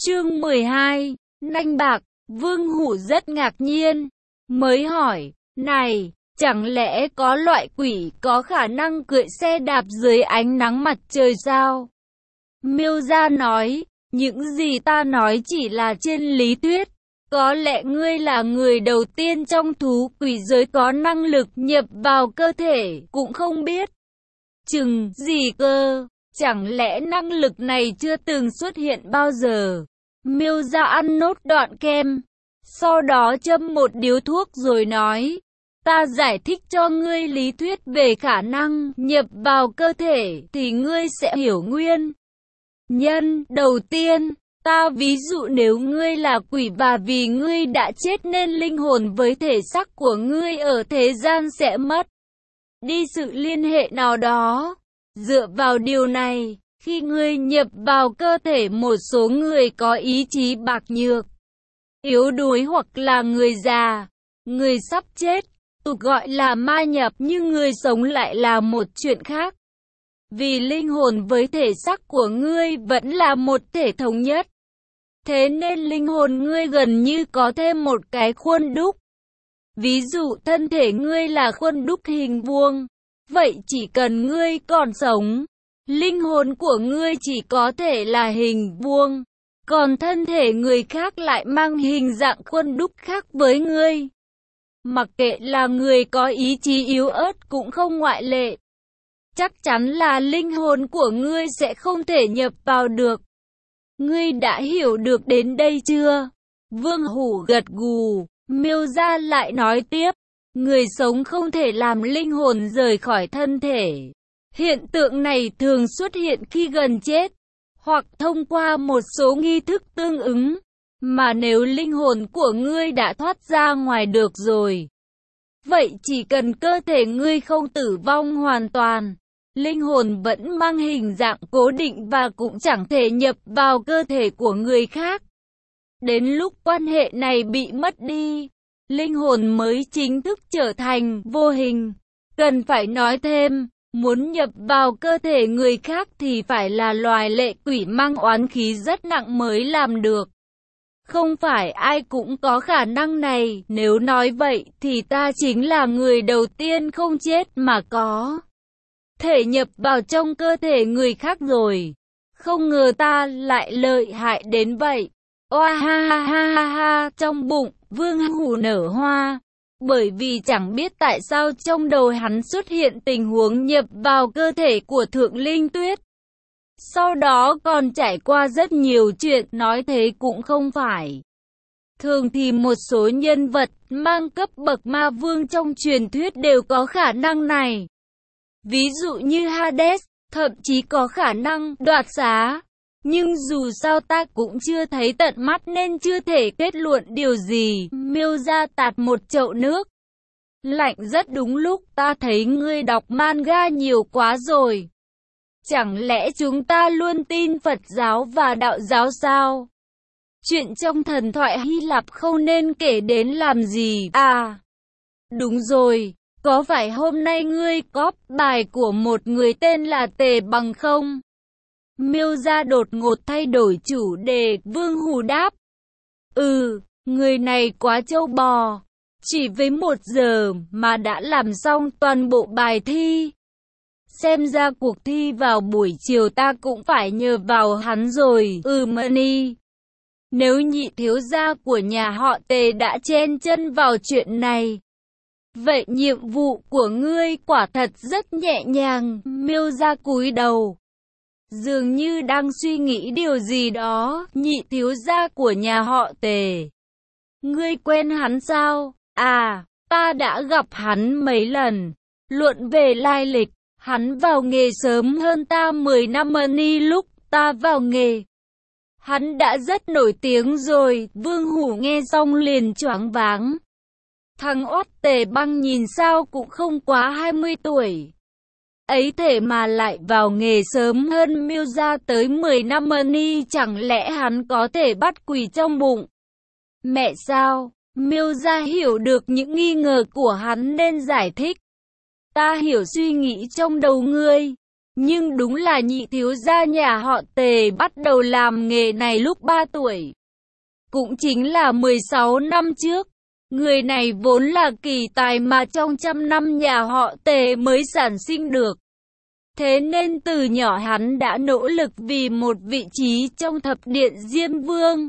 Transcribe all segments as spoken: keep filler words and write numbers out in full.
Chương mười hai, Nanh bạc. Vương Hủ rất ngạc nhiên, mới hỏi, này, chẳng lẽ có loại quỷ có khả năng cưỡi xe đạp dưới ánh nắng mặt trời sao? Miêu Gia nói, những gì ta nói chỉ là trên lý thuyết. Có lẽ ngươi là người đầu tiên trong thú quỷ giới có năng lực nhập vào cơ thể, cũng không biết. Chừng gì cơ? Chẳng lẽ năng lực này chưa từng xuất hiện bao giờ? Miêu Gia ăn nốt đoạn kem, sau đó châm một điếu thuốc rồi nói, ta giải thích cho ngươi lý thuyết về khả năng nhập vào cơ thể thì ngươi sẽ hiểu nguyên nhân. Đầu tiên, ta ví dụ nếu ngươi là quỷ và vì ngươi đã chết nên linh hồn với thể xác của ngươi ở thế gian sẽ mất đi sự liên hệ nào đó. Dựa vào điều này, khi ngươi nhập vào cơ thể một số người có ý chí bạc nhược, yếu đuối hoặc là người già, người sắp chết, tục gọi là ma nhập, nhưng người sống lại là một chuyện khác. Vì linh hồn với thể xác của ngươi vẫn là một thể thống nhất. Thế nên linh hồn ngươi gần như có thêm một cái khuôn đúc. Ví dụ thân thể ngươi là khuôn đúc hình vuông. Vậy chỉ cần ngươi còn sống, linh hồn của ngươi chỉ có thể là hình vuông. Còn thân thể người khác lại mang hình dạng khuôn đúc khác với ngươi. Mặc kệ là người có ý chí yếu ớt cũng không ngoại lệ. Chắc chắn là linh hồn của ngươi sẽ không thể nhập vào được. Ngươi đã hiểu được đến đây chưa? Vương Hủ gật gù. Miêu Gia lại nói tiếp, người sống không thể làm linh hồn rời khỏi thân thể. Hiện tượng này thường xuất hiện khi gần chết, hoặc thông qua một số nghi thức tương ứng. Mà nếu linh hồn của ngươi đã thoát ra ngoài được rồi, vậy chỉ cần cơ thể ngươi không tử vong hoàn toàn, linh hồn vẫn mang hình dạng cố định và cũng chẳng thể nhập vào cơ thể của người khác. Đến lúc quan hệ này bị mất đi, linh hồn mới chính thức trở thành vô hình. Cần phải nói thêm, muốn nhập vào cơ thể người khác thì phải là loài lệ quỷ mang oán khí rất nặng mới làm được. Không phải ai cũng có khả năng này, nếu nói vậy thì ta chính là người đầu tiên không chết mà có thể nhập vào trong cơ thể người khác rồi. Không ngờ ta lại lợi hại đến vậy. Oa ha ha ha ha ha, trong bụng Vương Hủ nở hoa. Bởi vì chẳng biết tại sao trong đầu hắn xuất hiện tình huống nhập vào cơ thể của Thượng Linh Tuyết. Sau đó còn trải qua rất nhiều chuyện, nói thế cũng không phải. Thường thì một số nhân vật mang cấp bậc ma vương trong truyền thuyết đều có khả năng này. Ví dụ như Hades, thậm chí có khả năng đoạt xá. Nhưng dù sao ta cũng chưa thấy tận mắt nên chưa thể kết luận điều gì. Miêu Gia tạt một chậu nước lạnh rất đúng lúc, ta thấy ngươi đọc manga nhiều quá rồi. Chẳng lẽ chúng ta luôn tin Phật giáo và đạo giáo sao? Chuyện trong thần thoại Hy Lạp không nên kể đến làm gì? À, đúng rồi, có phải hôm nay ngươi cóp bài của một người tên là Tề Bằng không? Miêu Gia đột ngột thay đổi chủ đề. Vương Hủ đáp, ừ, người này quá trâu bò, chỉ với một giờ mà đã làm xong toàn bộ bài thi. Xem ra cuộc thi vào buổi chiều ta cũng phải nhờ vào hắn rồi. Ừ Mani, nếu nhị thiếu gia của nhà họ Tề đã chen chân vào chuyện này, vậy nhiệm vụ của ngươi quả thật rất nhẹ nhàng. Miêu Gia cúi đầu, dường như đang suy nghĩ điều gì đó. Nhị thiếu gia của nhà họ Tề, ngươi quen hắn sao? À, ta đã gặp hắn mấy lần. Luận về lai lịch, hắn vào nghề sớm hơn ta mười năm. Mani, lúc ta vào nghề, hắn đã rất nổi tiếng rồi. Vương Hủ nghe xong liền choáng váng. Thằng oát Tề Băng nhìn sao cũng không quá hai mươi tuổi. Ấy thế mà lại vào nghề sớm hơn Miêu Gia tới mười năm. Mani, chẳng lẽ hắn có thể bắt quỷ trong bụng mẹ sao? Miêu Gia hiểu được những nghi ngờ của hắn nên giải thích. Ta hiểu suy nghĩ trong đầu ngươi. Nhưng đúng là nhị thiếu gia nhà họ Tề bắt đầu làm nghề này lúc ba tuổi. Cũng chính là mười sáu năm trước. Người này vốn là kỳ tài mà trong trăm năm nhà họ Tề mới sản sinh được. Thế nên từ nhỏ hắn đã nỗ lực vì một vị trí trong thập điện Diêm Vương.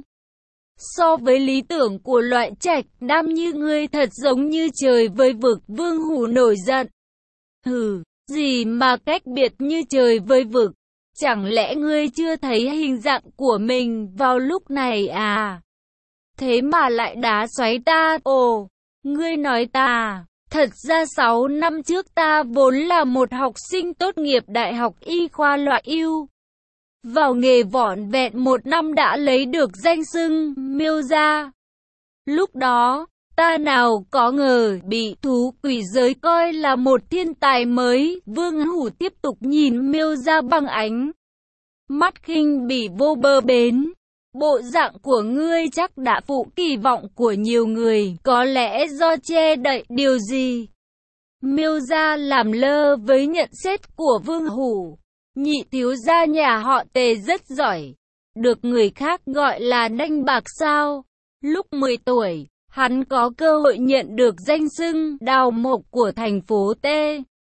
So với lý tưởng của loại trạch nam như ngươi thật giống như trời với vực. Vương Hủ nổi giận. Hừ, gì mà cách biệt như trời với vực? Chẳng lẽ ngươi chưa thấy hình dạng của mình vào lúc này à? Thế mà lại đá xoáy ta. Ồ, ngươi nói ta. Thật ra sáu năm trước ta vốn là một học sinh tốt nghiệp đại học y khoa loại ưu. Vào nghề vỏn vẹn một năm đã lấy được danh xưng miêu gia. Lúc đó, ta nào có ngờ bị thú quỷ giới coi là một thiên tài mới. Vương Hủ tiếp tục nhìn miêu gia bằng ánh mắt khinh bỉ vô bờ bến. Bộ dạng của ngươi chắc đã phụ kỳ vọng của nhiều người, có lẽ do che đậy điều gì. Miêu gia làm lơ với nhận xét của Vương Hủ. Nhị thiếu gia nhà họ Tề rất giỏi, được người khác gọi là nanh bạc sao. Lúc mười tuổi, hắn có cơ hội nhận được danh xưng đào mộc của thành phố T.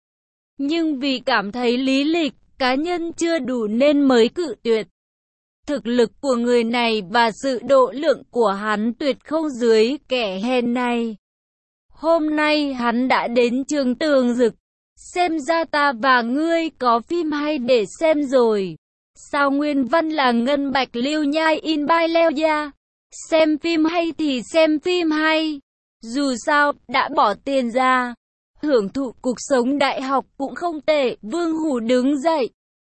Nhưng vì cảm thấy lý lịch cá nhân chưa đủ nên mới cự tuyệt. Thực lực của người này và sự độ lượng của hắn tuyệt không dưới kẻ hèn này. Hôm nay hắn đã đến trường Tường Dực. Xem ra ta và ngươi có phim hay để xem rồi. Sao nguyên văn là ngân bạch liêu nhai in bai leo da. Xem phim hay thì xem phim hay. Dù sao, đã bỏ tiền ra. Hưởng thụ cuộc sống đại học cũng không tệ. Vương Hủ đứng dậy.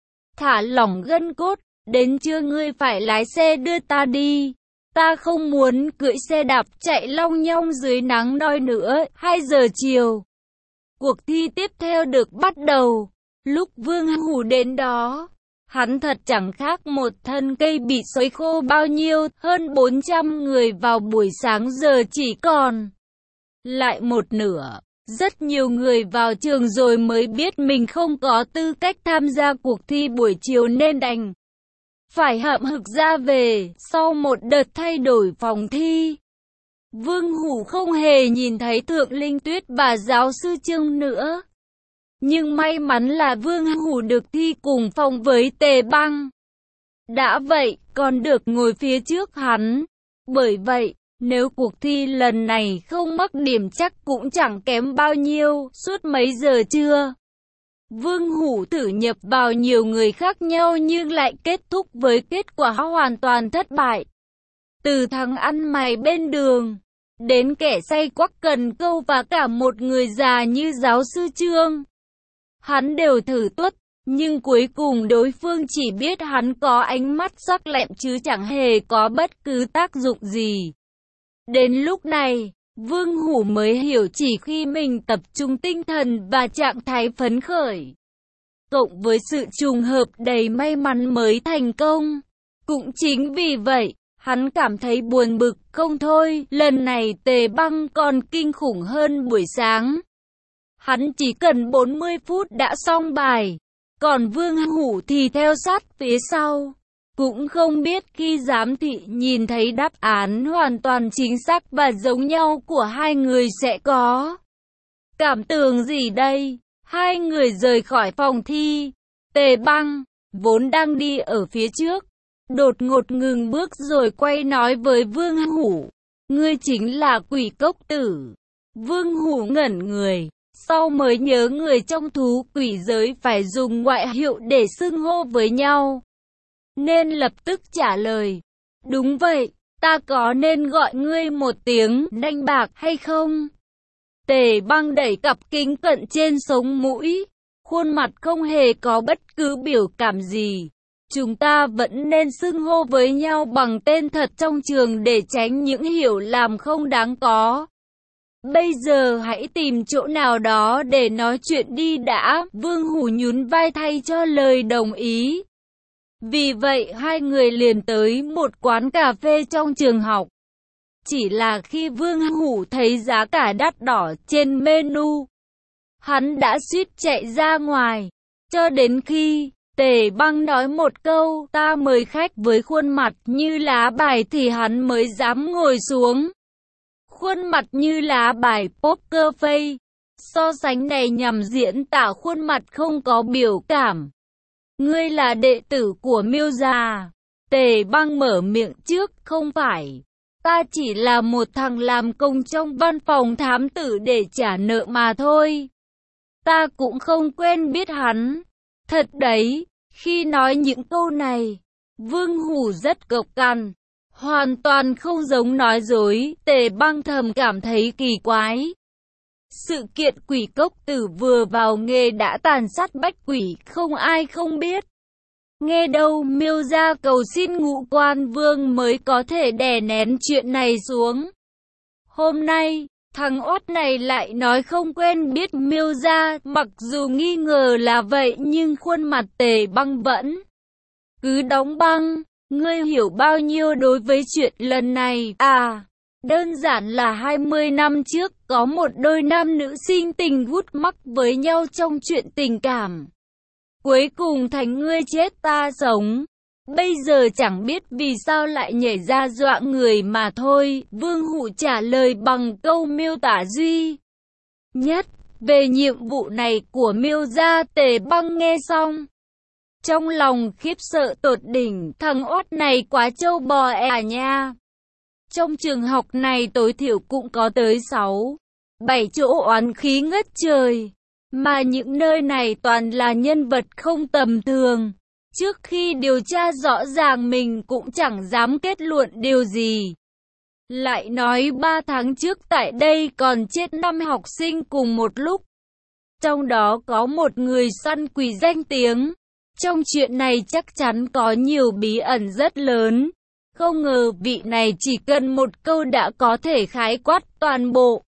Thả lỏng gân cốt. Đến trưa ngươi phải lái xe đưa ta đi. Ta không muốn cưỡi xe đạp chạy long nhong dưới nắng nôi nữa. Hai giờ chiều. Cuộc thi tiếp theo được bắt đầu. Lúc Vương Hủ đến đó, hắn thật chẳng khác một thân cây bị sấy khô bao nhiêu. Hơn bốn trăm người vào buổi sáng giờ chỉ còn lại một nửa. Rất nhiều người vào trường rồi mới biết mình không có tư cách tham gia cuộc thi buổi chiều nên đành phải hậm hực ra về. Sau một đợt thay đổi phòng thi, Vương Hủ không hề nhìn thấy Thượng Linh Tuyết và giáo sư Trương nữa. Nhưng may mắn là Vương Hủ được thi cùng phòng với Tề Băng. Đã vậy, còn được ngồi phía trước hắn. Bởi vậy, nếu cuộc thi lần này không mắc điểm chắc cũng chẳng kém bao nhiêu. Suốt mấy giờ trưa, Vương Hủ thử nhập vào nhiều người khác nhau nhưng lại kết thúc với kết quả hoàn toàn thất bại. Từ thằng ăn mày bên đường, đến kẻ say quắc cần câu và cả một người già như giáo sư Trương, hắn đều thử tuất, nhưng cuối cùng đối phương chỉ biết hắn có ánh mắt sắc lẹm chứ chẳng hề có bất cứ tác dụng gì. Đến lúc này, Vương Hủ mới hiểu chỉ khi mình tập trung tinh thần và trạng thái phấn khởi, cộng với sự trùng hợp đầy may mắn mới thành công. Cũng chính vì vậy, hắn cảm thấy buồn bực không thôi. Lần này Tề Băng còn kinh khủng hơn buổi sáng. Hắn chỉ cần bốn mươi phút đã xong bài, còn Vương Hủ thì theo sát phía sau. Cũng không biết khi giám thị nhìn thấy đáp án hoàn toàn chính xác và giống nhau của hai người sẽ có cảm tưởng gì đây. Hai người rời khỏi phòng thi. Tề Băng, vốn đang đi ở phía trước, đột ngột ngừng bước rồi quay nói với Vương Hủ. Ngươi chính là Quỷ Cốc Tử. Vương Hủ ngẩn người, sau mới nhớ người trong thú quỷ giới phải dùng ngoại hiệu để xưng hô với nhau, nên lập tức trả lời. Đúng vậy, ta có nên gọi ngươi một tiếng nanh bạc hay không? Tề Băng đẩy cặp kính cận trên sống mũi, khuôn mặt không hề có bất cứ biểu cảm gì. Chúng ta vẫn nên xưng hô với nhau bằng tên thật trong trường để tránh những hiểu lầm không đáng có. Bây giờ hãy tìm chỗ nào đó để nói chuyện đi đã. Vương Hủ nhún vai thay cho lời đồng ý. Vì vậy hai người liền tới một quán cà phê trong trường học. Chỉ là khi Vương Hủ thấy giá cả đắt đỏ trên menu, hắn đã suýt chạy ra ngoài. Cho đến khi Tề Băng nói một câu ta mời khách với khuôn mặt như lá bài thì hắn mới dám ngồi xuống. Khuôn mặt như lá bài poker face. So sánh này nhằm diễn tả khuôn mặt không có biểu cảm. Ngươi là đệ tử của Miêu gia. Tề Băng mở miệng trước, không phải. Ta chỉ là một thằng làm công trong văn phòng thám tử để trả nợ mà thôi. Ta cũng không quen biết hắn. Thật đấy, khi nói những câu này, Vương Hủ rất cộc cằn. Hoàn toàn không giống nói dối, Tề Băng thầm cảm thấy kỳ quái. Sự kiện quỷ cốc tử vừa vào nghề đã tàn sát bách quỷ, không ai không biết. Nghe đâu Miêu gia cầu xin Ngũ Quan Vương mới có thể đè nén chuyện này xuống. Hôm nay, thằng oát này lại nói không quen biết Miêu gia, mặc dù nghi ngờ là vậy nhưng khuôn mặt Tề Băng vẫn cứ đóng băng. Ngươi hiểu bao nhiêu đối với chuyện lần này? À, đơn giản là hai mươi năm trước có một đôi nam nữ sinh tình gút mắc với nhau trong chuyện tình cảm. Cuối cùng thành ngươi chết ta sống. Bây giờ chẳng biết vì sao lại nhảy ra dọa người mà thôi. Vương Hủ trả lời bằng câu miêu tả duy nhất về nhiệm vụ này của Miêu gia. Tề Băng nghe xong, trong lòng khiếp sợ tột đỉnh, thằng oát này quá trâu bò à nha. Trong trường học này tối thiểu cũng có tới sáu, bảy chỗ oán khí ngất trời. Mà những nơi này toàn là nhân vật không tầm thường. Trước khi điều tra rõ ràng mình cũng chẳng dám kết luận điều gì. Lại nói ba tháng trước tại đây còn chết năm học sinh cùng một lúc. Trong đó có một người săn quỷ danh tiếng. Trong chuyện này chắc chắn có nhiều bí ẩn rất lớn. Không ngờ vị này chỉ cần một câu đã có thể khái quát toàn bộ.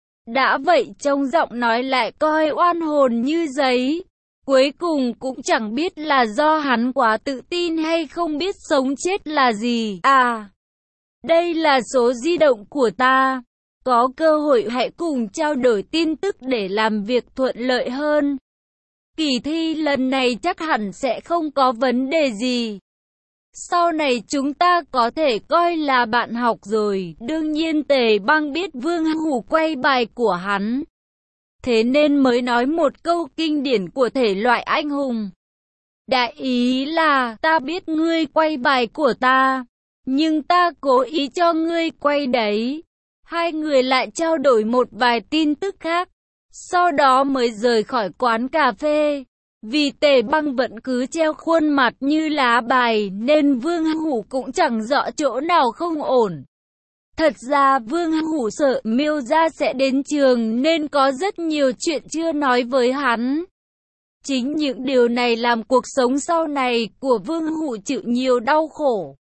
Đã vậy trong giọng nói lại coi oan hồn như giấy. Cuối cùng cũng chẳng biết là do hắn quá tự tin hay không biết sống chết là gì. À, đây là số di động của ta. Có cơ hội hãy cùng trao đổi tin tức để làm việc thuận lợi hơn. Kỳ thi lần này chắc hẳn sẽ không có vấn đề gì. Sau này chúng ta có thể coi là bạn học rồi. Đương nhiên Tề Băng biết Vương Hủ quay bài của hắn, thế nên mới nói một câu kinh điển của thể loại anh hùng. Đại ý là, ta biết ngươi quay bài của ta, nhưng ta cố ý cho ngươi quay đấy. Hai người lại trao đổi một vài tin tức khác, sau đó mới rời khỏi quán cà phê. Vì Tề Băng vẫn cứ treo khuôn mặt như lá bài nên Vương Hủ cũng chẳng rõ chỗ nào không ổn. Thật ra Vương Hủ sợ Miêu gia sẽ đến trường nên có rất nhiều chuyện chưa nói với hắn. Chính những điều này làm cuộc sống sau này của Vương Hủ chịu nhiều đau khổ.